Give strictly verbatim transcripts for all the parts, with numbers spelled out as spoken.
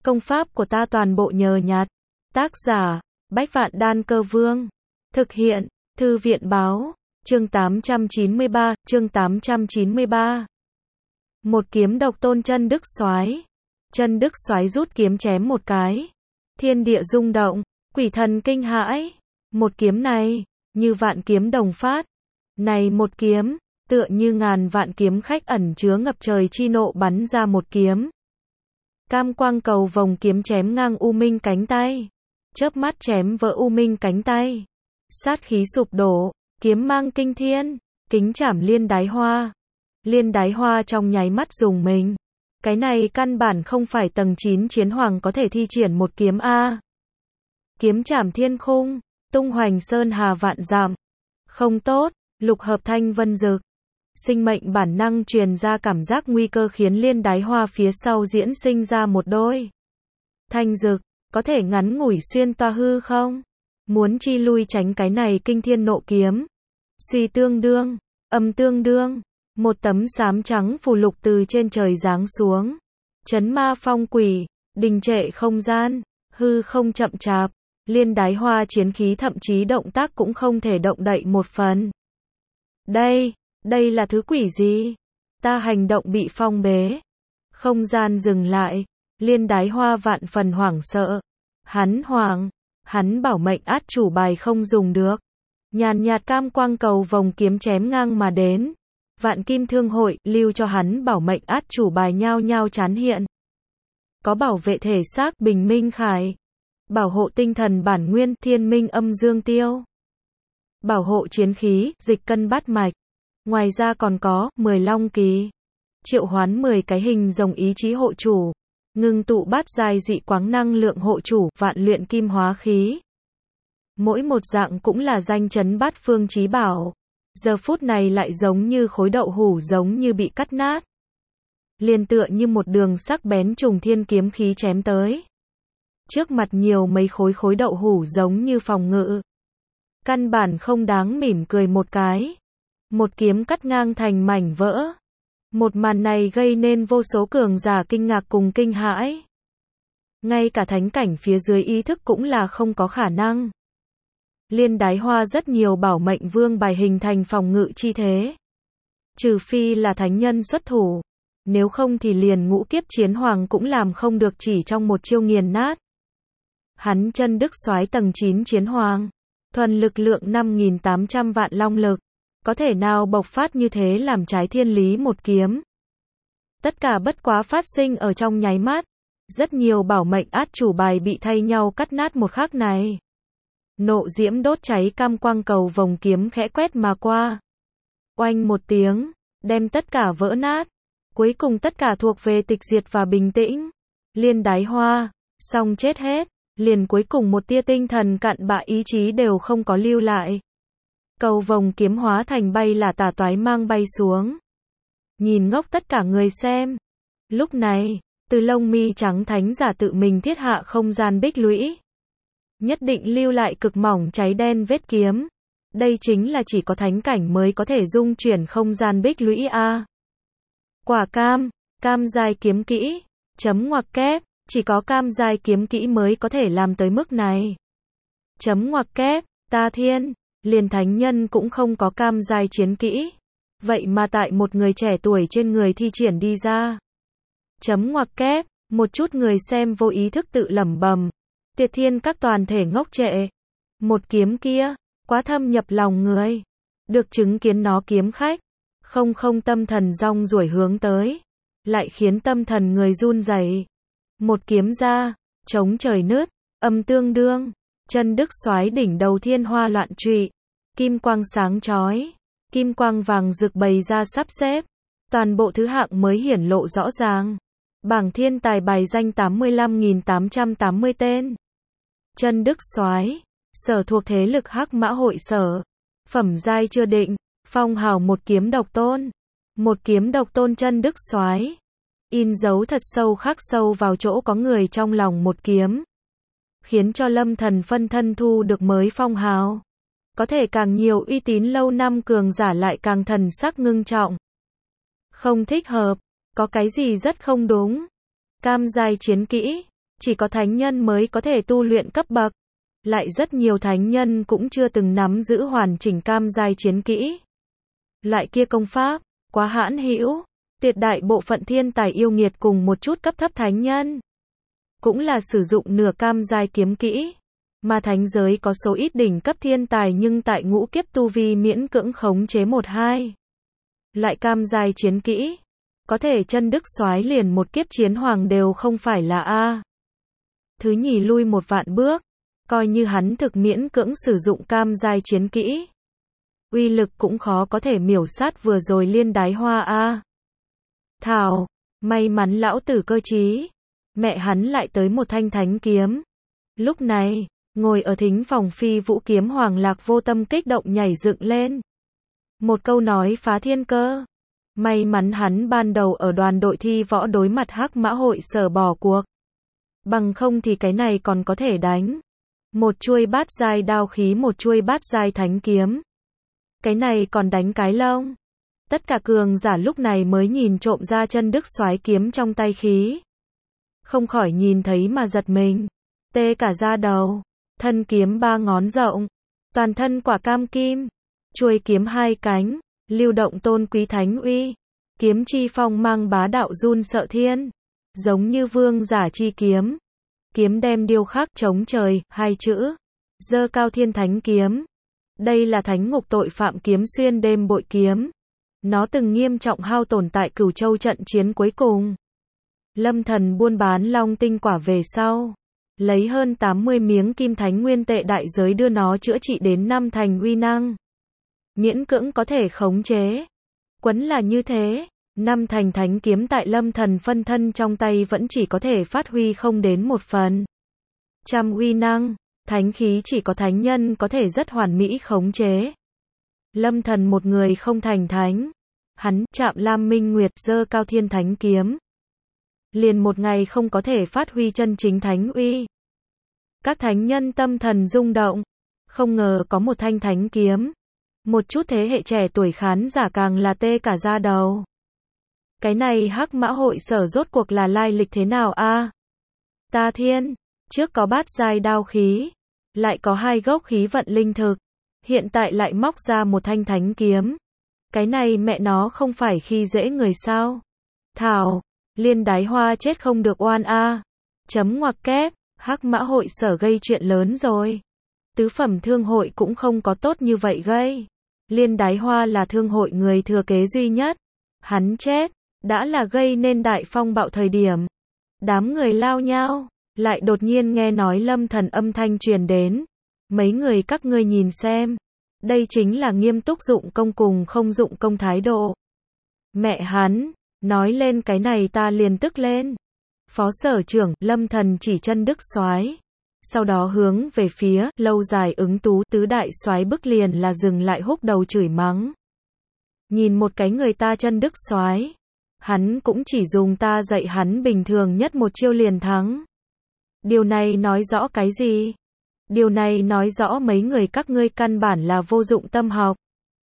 Công pháp của ta toàn bộ nhờ nhặt. Tác giả, Bách Vạn Đan Cơ Vương. Thực hiện, Thư viện Báo. Chương tám trăm chín mươi ba, chương tám trăm chín mươi ba. Một kiếm độc tôn chân Đức Soái. Chân Đức Soái rút kiếm chém một cái. Thiên địa rung động, quỷ thần kinh hãi. Một kiếm này, như vạn kiếm đồng phát. Này một kiếm, tựa như ngàn vạn kiếm khách ẩn chứa ngập trời chi nộ bắn ra một kiếm. Cam quang cầu vồng kiếm chém ngang U Minh cánh tay. Chớp mắt chém vỡ U Minh cánh tay. Sát khí sụp đổ, kiếm mang kinh thiên, kính chảm Liên Đái Hoa. Liên Đái Hoa trong nháy mắt dùng mình. Cái này căn bản không phải tầng chín chiến hoàng có thể thi triển một kiếm A. Kiếm chảm thiên khung, tung hoành sơn hà vạn dặm. Không tốt, lục hợp thanh vân dực. Sinh mệnh bản năng truyền ra cảm giác nguy cơ khiến Liên Đái Hoa phía sau diễn sinh ra một đôi thanh dực, có thể ngắn ngủi xuyên toa hư không? Muốn chi lui tránh cái này kinh thiên nộ kiếm. Suy tương đương, âm tương đương, một tấm xám trắng phù lục từ trên trời giáng xuống. Chấn ma phong quỷ, đình trệ không gian, hư không chậm chạp. Liên Đái Hoa chiến khí thậm chí động tác cũng không thể động đậy một phần. Đây, đây là thứ quỷ gì? Ta hành động bị phong bế. Không gian dừng lại. Liên Đái Hoa vạn phần hoảng sợ. Hắn hoảng, hắn bảo mệnh át chủ bài không dùng được. Nhàn nhạt cam quang cầu vồng kiếm chém ngang mà đến. Vạn kim thương hội lưu cho hắn bảo mệnh át chủ bài nhao nhao chán hiện. Có bảo vệ thể xác bình minh khải. Bảo hộ tinh thần bản nguyên thiên minh âm dương tiêu. Bảo hộ chiến khí dịch cân bát mạch. Ngoài ra còn có mười long kỳ. Triệu hoán mười cái hình rồng ý chí hộ chủ. Ngưng tụ bát giai dị quáng năng lượng hộ chủ vạn luyện kim hóa khí. Mỗi một dạng cũng là danh chấn bát phương chí bảo. Giờ phút này lại giống như khối đậu hủ giống như bị cắt nát. Liền tựa như một đường sắc bén trùng thiên kiếm khí chém tới. Trước mặt nhiều mấy khối khối đậu hủ giống như phòng ngự. Căn bản không đáng mỉm cười một cái. Một kiếm cắt ngang thành mảnh vỡ. Một màn này gây nên vô số cường giả kinh ngạc cùng kinh hãi. Ngay cả thánh cảnh phía dưới ý thức cũng là không có khả năng. Liên Đái Hoa rất nhiều bảo mệnh vương bài hình thành phòng ngự chi thế. Trừ phi là thánh nhân xuất thủ. Nếu không thì liền ngũ kiếp chiến hoàng cũng làm không được chỉ trong một chiêu nghiền nát. Hắn chân Đức Soái tầng chín chiến hoàng. Thuần lực lượng năm nghìn tám trăm vạn long lực. Có thể nào bộc phát như thế làm trái thiên lý một kiếm. Tất cả bất quá phát sinh ở trong nháy mắt. Rất nhiều bảo mệnh át chủ bài bị thay nhau cắt nát một khắc này. Nộ diễm đốt cháy cam quang cầu vồng kiếm khẽ quét mà qua. Oanh một tiếng, đem tất cả vỡ nát. Cuối cùng tất cả thuộc về tịch diệt và bình tĩnh. Liên Đái Hoa, xong chết hết. Liền cuối cùng một tia tinh thần cặn bã ý chí đều không có lưu lại. Cầu vồng kiếm hóa thành bay là tà toái mang bay xuống. Nhìn ngốc tất cả người xem. Lúc này, từ lông mi trắng thánh giả tự mình thiết hạ không gian bích lũy. Nhất định lưu lại cực mỏng cháy đen vết kiếm. Đây chính là chỉ có thánh cảnh mới có thể dung chuyển không gian bích lũy A. Quả cam, cam giai kiếm kỹ, chấm ngoặc kép, chỉ có cam giai kiếm kỹ mới có thể làm tới mức này. Chấm ngoặc kép, ta thiên. Liền thánh nhân cũng không có cam giai chiến kỹ. Vậy mà tại một người trẻ tuổi trên người thi triển đi ra. Chấm ngoặc kép, một chút người xem vô ý thức tự lẩm bẩm. Tiệt thiên các toàn thể ngốc trệ. Một kiếm kia, quá thâm nhập lòng người. Được chứng kiến nó kiếm khách. Không không tâm thần rong ruổi hướng tới. Lại khiến tâm thần người run rẩy. Một kiếm ra, chống trời nứt, âm tương đương. Chân Đức Soái đỉnh đầu thiên hoa loạn trụy. Kim quang sáng chói, kim quang vàng rực bày ra sắp xếp. Toàn bộ thứ hạng mới hiển lộ rõ ràng. Bảng thiên tài bài danh tám mươi lăm nghìn tám trăm tám mươi tên. Chân Đức Soái, sở thuộc thế lực Hắc Mã hội sở. Phẩm giai chưa định, phong hào một kiếm độc tôn. Một kiếm độc tôn chân Đức Soái. In dấu thật sâu khắc sâu vào chỗ có người trong lòng một kiếm. Khiến cho Lâm Thần phân thân thu được mới phong hào. Có thể càng nhiều uy tín lâu năm cường giả lại càng thần sắc ngưng trọng. Không thích hợp, có cái gì rất không đúng. Cam giai chiến kỹ, Chỉ có thánh nhân mới có thể tu luyện cấp bậc. Lại rất nhiều thánh nhân cũng chưa từng nắm giữ hoàn chỉnh cam giai chiến kỹ. Loại kia công pháp, quá hãn hữu, tuyệt đại bộ phận thiên tài yêu nghiệt cùng một chút cấp thấp thánh nhân. Cũng là sử dụng nửa cam giai kiếm kỹ. Mà thánh giới có số ít đỉnh cấp thiên tài nhưng tại ngũ kiếp tu vi miễn cưỡng khống chế một hai. Loại cam giai chiến kỹ. Có thể chân đức soái liền một kiếp chiến hoàng đều không phải là A. Thứ nhì lui một vạn bước. Coi như hắn thực miễn cưỡng sử dụng cam giai chiến kỹ. Uy lực cũng khó có thể miểu sát vừa rồi liên đái hoa A. Thảo, may mắn lão tử cơ trí. Mẹ hắn lại tới một thanh thánh kiếm. Lúc này, ngồi ở thính phòng phi vũ kiếm hoàng Lạc Vô Tâm kích động nhảy dựng lên. Một câu nói phá thiên cơ. May mắn hắn ban đầu ở đoàn đội thi võ đối mặt Hắc Mã hội sở bỏ cuộc. Bằng không thì cái này còn có thể đánh. Một chuôi bát giai đao khí, một chuôi bát giai thánh kiếm. Cái này còn đánh cái lông. Tất cả cường giả lúc này mới nhìn trộm ra chân đức soái kiếm trong tay khí. Không khỏi nhìn thấy mà giật mình. Tê cả da đầu. Thân kiếm ba ngón rộng. Toàn thân quả cam kim. Chuôi kiếm hai cánh. Lưu động tôn quý thánh uy. Kiếm chi phong mang bá đạo run sợ thiên. Giống như vương giả chi kiếm. Kiếm đem điêu khắc chống trời, hai chữ. Dơ cao thiên thánh kiếm. Đây là thánh ngục tội phạm kiếm xuyên đêm bội kiếm. Nó từng nghiêm trọng hao tổn tại Cửu Châu trận chiến cuối cùng. Lâm Thần buôn bán long tinh quả về sau. Lấy hơn tám mươi miếng kim thánh nguyên tệ đại giới đưa nó chữa trị đến năm thành uy năng. Miễn cưỡng có thể khống chế. Quấn là như thế. Năm thành thánh kiếm tại Lâm Thần phân thân trong tay vẫn chỉ có thể phát huy không đến một phần. Trăm uy năng, thánh khí chỉ có thánh nhân có thể rất hoàn mỹ khống chế. Lâm Thần một người không thành thánh. Hắn chạm Lam Minh Nguyệt giơ cao thiên thánh kiếm. Liền một ngày không có thể phát huy chân chính thánh uy. Các thánh nhân tâm thần rung động. Không ngờ có một thanh thánh kiếm. Một chút thế hệ trẻ tuổi khán giả càng là tê cả da đầu. Cái này Hắc Mã hội sở rốt cuộc là lai lịch thế nào a? Ta thiên, trước có bát giai đao khí, lại có hai gốc khí vận linh thực, hiện tại lại móc ra một thanh thánh kiếm. Cái này mẹ nó không phải khi dễ người sao? Thảo, liên đái hoa chết không được oan a. Chấm ngoặc kép, Hắc Mã hội sở gây chuyện lớn rồi. Tứ phẩm thương hội cũng không có tốt như vậy gây. Liên đái hoa là thương hội người thừa kế duy nhất. Hắn chết, đã là gây nên đại phong bạo thời điểm. Đám người lao nhau, lại đột nhiên nghe nói Lâm Thần âm thanh truyền đến. Mấy người các ngươi nhìn xem. Đây chính là nghiêm túc dụng công cùng không dụng công thái độ. Mẹ hắn, nói lên cái này ta liền tức lên. Phó sở trưởng, Lâm Thần chỉ chân đức soái. Sau đó hướng về phía, lâu dài ứng tú tứ đại soái bức liền là dừng lại húc đầu chửi mắng. Nhìn một cái người ta chân đức soái. Hắn cũng chỉ dùng ta dạy hắn bình thường nhất một chiêu liền thắng. Điều này nói rõ cái gì? Điều này nói rõ mấy người các ngươi căn bản là vô dụng tâm học.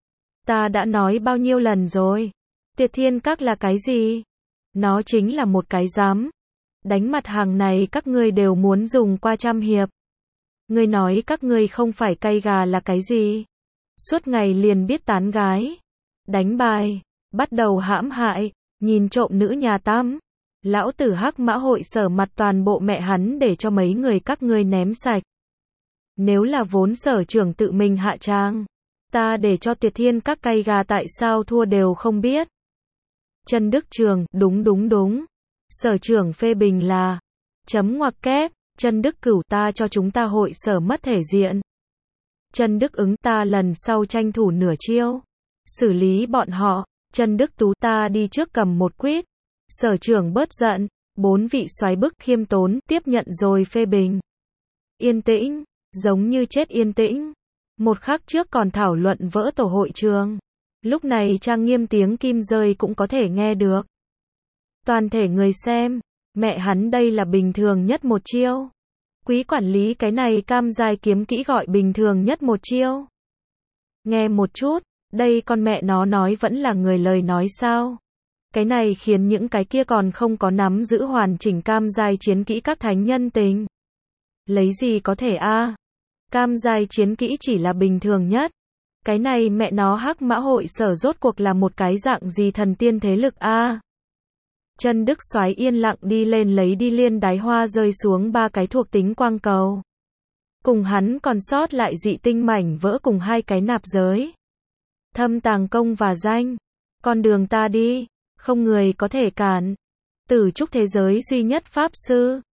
Ta đã nói bao nhiêu lần rồi. Tiệt Thiên Các là cái gì? Nó chính là một cái giám. Đánh mặt hàng này các ngươi đều muốn dùng qua trăm hiệp. Ngươi nói các ngươi không phải cay gà là cái gì? Suốt ngày liền biết tán gái. Đánh bài. Bắt đầu hãm hại. Nhìn trộm nữ nhà tắm. Lão tử Hắc Mã hội sở mặt toàn bộ mẹ hắn để cho mấy người các ngươi ném sạch. Nếu là vốn sở trưởng tự mình hạ trang. Ta để cho Tiệt Thiên Các cay gà tại sao thua đều không biết. Chân Đức Trường, đúng đúng đúng. Sở trưởng phê bình là. Chấm ngoặc kép, Chân Đức Cửu ta cho chúng ta hội sở mất thể diện. Chân Đức Ứng ta lần sau tranh thủ nửa chiêu. Xử lý bọn họ. Chân Đức Tú ta đi trước cầm một quýt. Sở trưởng bớt giận. Bốn vị soái bức khiêm tốn tiếp nhận rồi phê bình. Yên tĩnh. Giống như chết yên tĩnh. Một khắc trước còn thảo luận vỡ tổ hội trường. Lúc này trang nghiêm tiếng kim rơi cũng có thể nghe được. Toàn thể người xem. Mẹ hắn đây là bình thường nhất một chiêu. Quý quản lý cái này cam giai kiếm kỹ gọi bình thường nhất một chiêu. Nghe một chút. Đây con mẹ nó nói vẫn là người lời nói sao. Cái này khiến những cái kia còn không có nắm giữ hoàn chỉnh cam giai chiến kỹ các thánh nhân tình. Lấy gì có thể a? À? Cam giai chiến kỹ chỉ là bình thường nhất. Cái này mẹ nó Hắc Mã hội sở rốt cuộc là một cái dạng gì thần tiên thế lực a? À? Chân Đức Soái yên lặng đi lên lấy đi liên đái hoa rơi xuống ba cái thuộc tính quang cầu. Cùng hắn còn sót lại dị tinh mảnh vỡ cùng hai cái nạp giới. Thâm tàng công và danh. Con đường ta đi, không người có thể cản. Tử trúc thế giới duy nhất pháp sư.